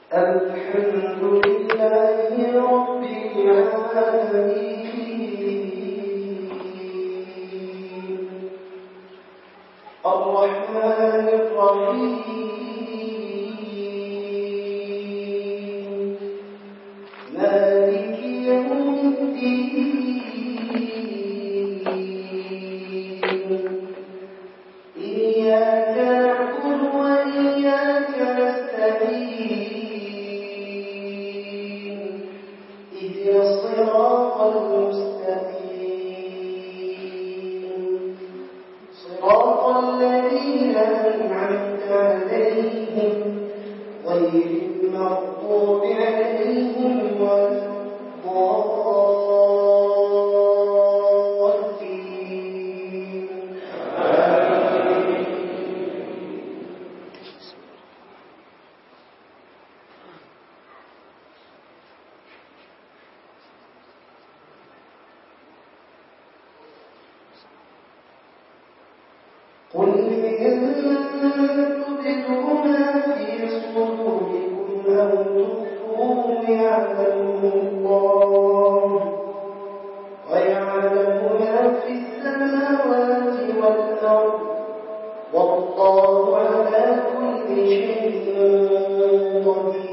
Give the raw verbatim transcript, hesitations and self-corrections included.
الحمد لله رب العالمين الرحمن الرحيم مالك يوم الدين إياك نعبد وإياك نستعين اهدنا الصراط المستقيم صراط الذين أنعمت عليهم غير المغضوب عليهم ولا الضالين قل إن تبدوا ما في صدوركم أو تخفوه يعلمه الله ويعلم ما في السماوات والأرض والله على كل شيء قدير